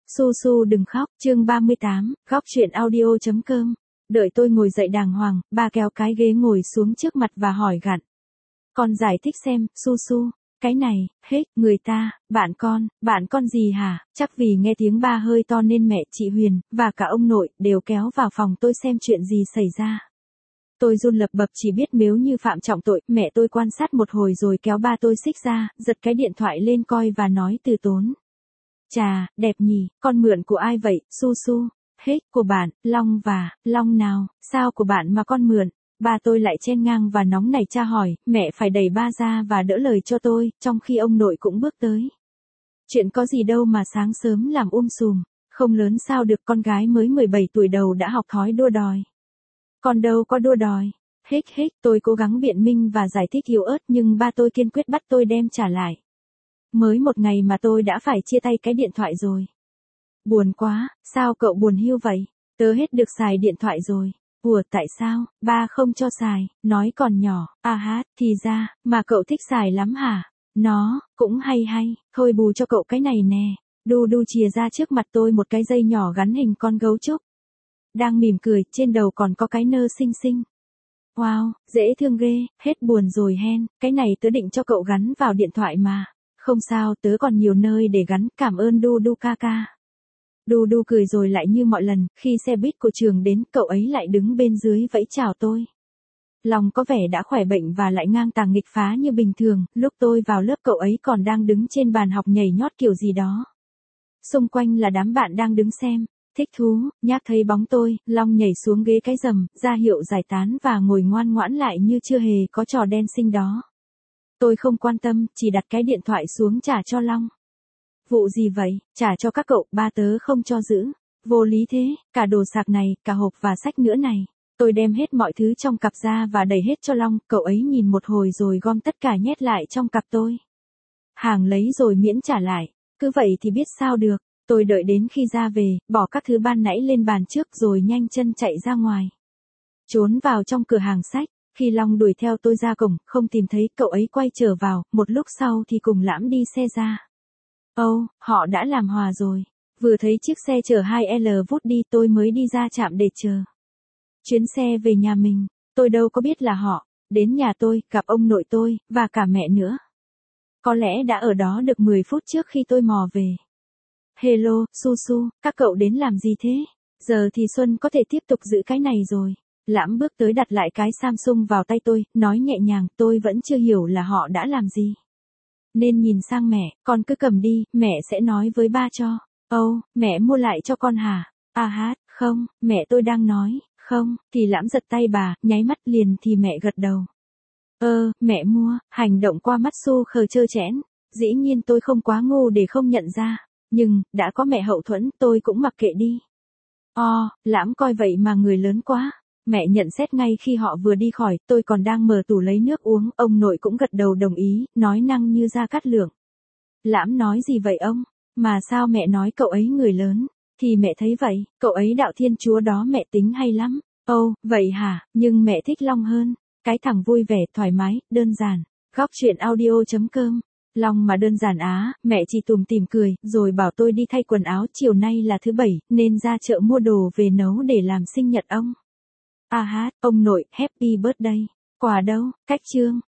Su Su đừng khóc, chương 38, góc truyện audio.com. Đợi tôi ngồi dậy đàng hoàng, ba kéo cái ghế ngồi xuống trước mặt và hỏi gặn. Con giải thích xem, Su Su, cái này, hết, người ta, bạn con gì hả? Chắc vì nghe tiếng ba hơi to nên mẹ chị Huyền, và cả ông nội, đều kéo vào phòng tôi xem chuyện gì xảy ra. Tôi run lập bập chỉ biết nếu như phạm trọng tội, mẹ tôi quan sát một hồi rồi kéo ba tôi xích ra, giật cái điện thoại lên coi và nói từ tốn. Chà, đẹp nhỉ, con mượn của ai vậy, Su Su? Hết, của bạn, Long nào, sao của bạn mà con mượn? Ba tôi lại chen ngang và nóng nảy tra hỏi, mẹ phải đẩy ba ra và đỡ lời cho tôi, trong khi ông nội cũng bước tới. Chuyện có gì đâu mà sáng sớm làm sùm, không lớn sao được, con gái mới 17 tuổi đầu đã học thói đua đòi. Con đâu có đua đòi. Hết, tôi cố gắng biện minh và giải thích yếu ớt nhưng ba tôi kiên quyết bắt tôi đem trả lại. Mới một ngày mà tôi đã phải chia tay cái điện thoại rồi. Buồn quá, sao cậu buồn hiu vậy? Tớ hết được xài điện thoại rồi. Ủa tại sao, ba không cho xài, nói còn nhỏ, thì ra, mà cậu thích xài lắm hả? Nó, cũng hay, thôi bù cho cậu cái này nè. Đu chìa ra trước mặt tôi một cái dây nhỏ gắn hình con gấu trúc. Đang mỉm cười, trên đầu còn có cái nơ xinh xinh. Wow, dễ thương ghê, hết buồn rồi hen, cái này tớ định cho cậu gắn vào điện thoại mà. Không sao, tớ còn nhiều nơi để gắn, cảm ơn Du ca ca. Du cười rồi lại như mọi lần, khi xe buýt của trường đến, cậu ấy lại đứng bên dưới vẫy chào tôi. Lòng có vẻ đã khỏe bệnh và lại ngang tàng nghịch phá như bình thường, lúc tôi vào lớp cậu ấy còn đang đứng trên bàn học nhảy nhót kiểu gì đó. Xung quanh là đám bạn đang đứng xem, thích thú, nhác thấy bóng tôi, Long nhảy xuống ghế cái rầm, ra hiệu giải tán và ngồi ngoan ngoãn lại như chưa hề có trò đen xinh đó. Tôi không quan tâm, chỉ đặt cái điện thoại xuống trả cho Long. Vụ gì vậy, trả cho các cậu, ba tớ không cho giữ. Vô lý thế, cả đồ sạc này, cả hộp và sách nữa này. Tôi đem hết mọi thứ trong cặp ra và đẩy hết cho Long, cậu ấy nhìn một hồi rồi gom tất cả nhét lại trong cặp tôi. Hàng lấy rồi miễn trả lại, cứ vậy thì biết sao được. Tôi đợi đến khi ra về, bỏ các thứ ban nãy lên bàn trước rồi nhanh chân chạy ra ngoài. Trốn vào trong cửa hàng sách, khi Long đuổi theo tôi ra cổng, không tìm thấy, cậu ấy quay trở vào, một lúc sau thì cùng Lãm đi xe ra. Họ đã làm hòa rồi. Vừa thấy chiếc xe chở 2L vút đi tôi mới đi ra trạm để chờ. Chuyến xe về nhà mình, tôi đâu có biết là họ. Đến nhà tôi, gặp ông nội tôi, và cả mẹ nữa. Có lẽ đã ở đó được 10 phút trước khi tôi mò về. Hello, Su Su, các cậu đến làm gì thế? Giờ thì Xuân có thể tiếp tục giữ cái này rồi. Lãm bước tới đặt lại cái Samsung vào tay tôi, nói nhẹ nhàng, tôi vẫn chưa hiểu là họ đã làm gì. Nên nhìn sang mẹ, con cứ cầm đi, mẹ sẽ nói với ba cho. Mẹ mua lại cho con hả? Không, mẹ tôi đang nói, không, thì Lãm giật tay bà, nháy mắt liền thì mẹ gật đầu. Mẹ mua, hành động qua mắt Su khờ trơ trẽn. Dĩ nhiên tôi không quá ngu để không nhận ra. Nhưng, đã có mẹ hậu thuẫn, tôi cũng mặc kệ đi. Lãm coi vậy mà người lớn quá. Mẹ nhận xét ngay khi họ vừa đi khỏi, tôi còn đang mở tủ lấy nước uống, ông nội cũng gật đầu đồng ý, nói năng như Gia Cát Lượng. Lãm nói gì vậy ông? Mà sao mẹ nói cậu ấy người lớn? Thì mẹ thấy vậy, cậu ấy đạo Thiên Chúa đó mẹ tính hay lắm. Vậy hả, nhưng mẹ thích Long hơn. Cái thằng vui vẻ, thoải mái, đơn giản. Góc truyện audio.com. Long mà đơn giản á, mẹ chỉ tủm tỉm cười, rồi bảo tôi đi thay quần áo, chiều nay là thứ Bảy, nên ra chợ mua đồ về nấu để làm sinh nhật ông. Ông nội, happy birthday. Quà đâu, cách chương.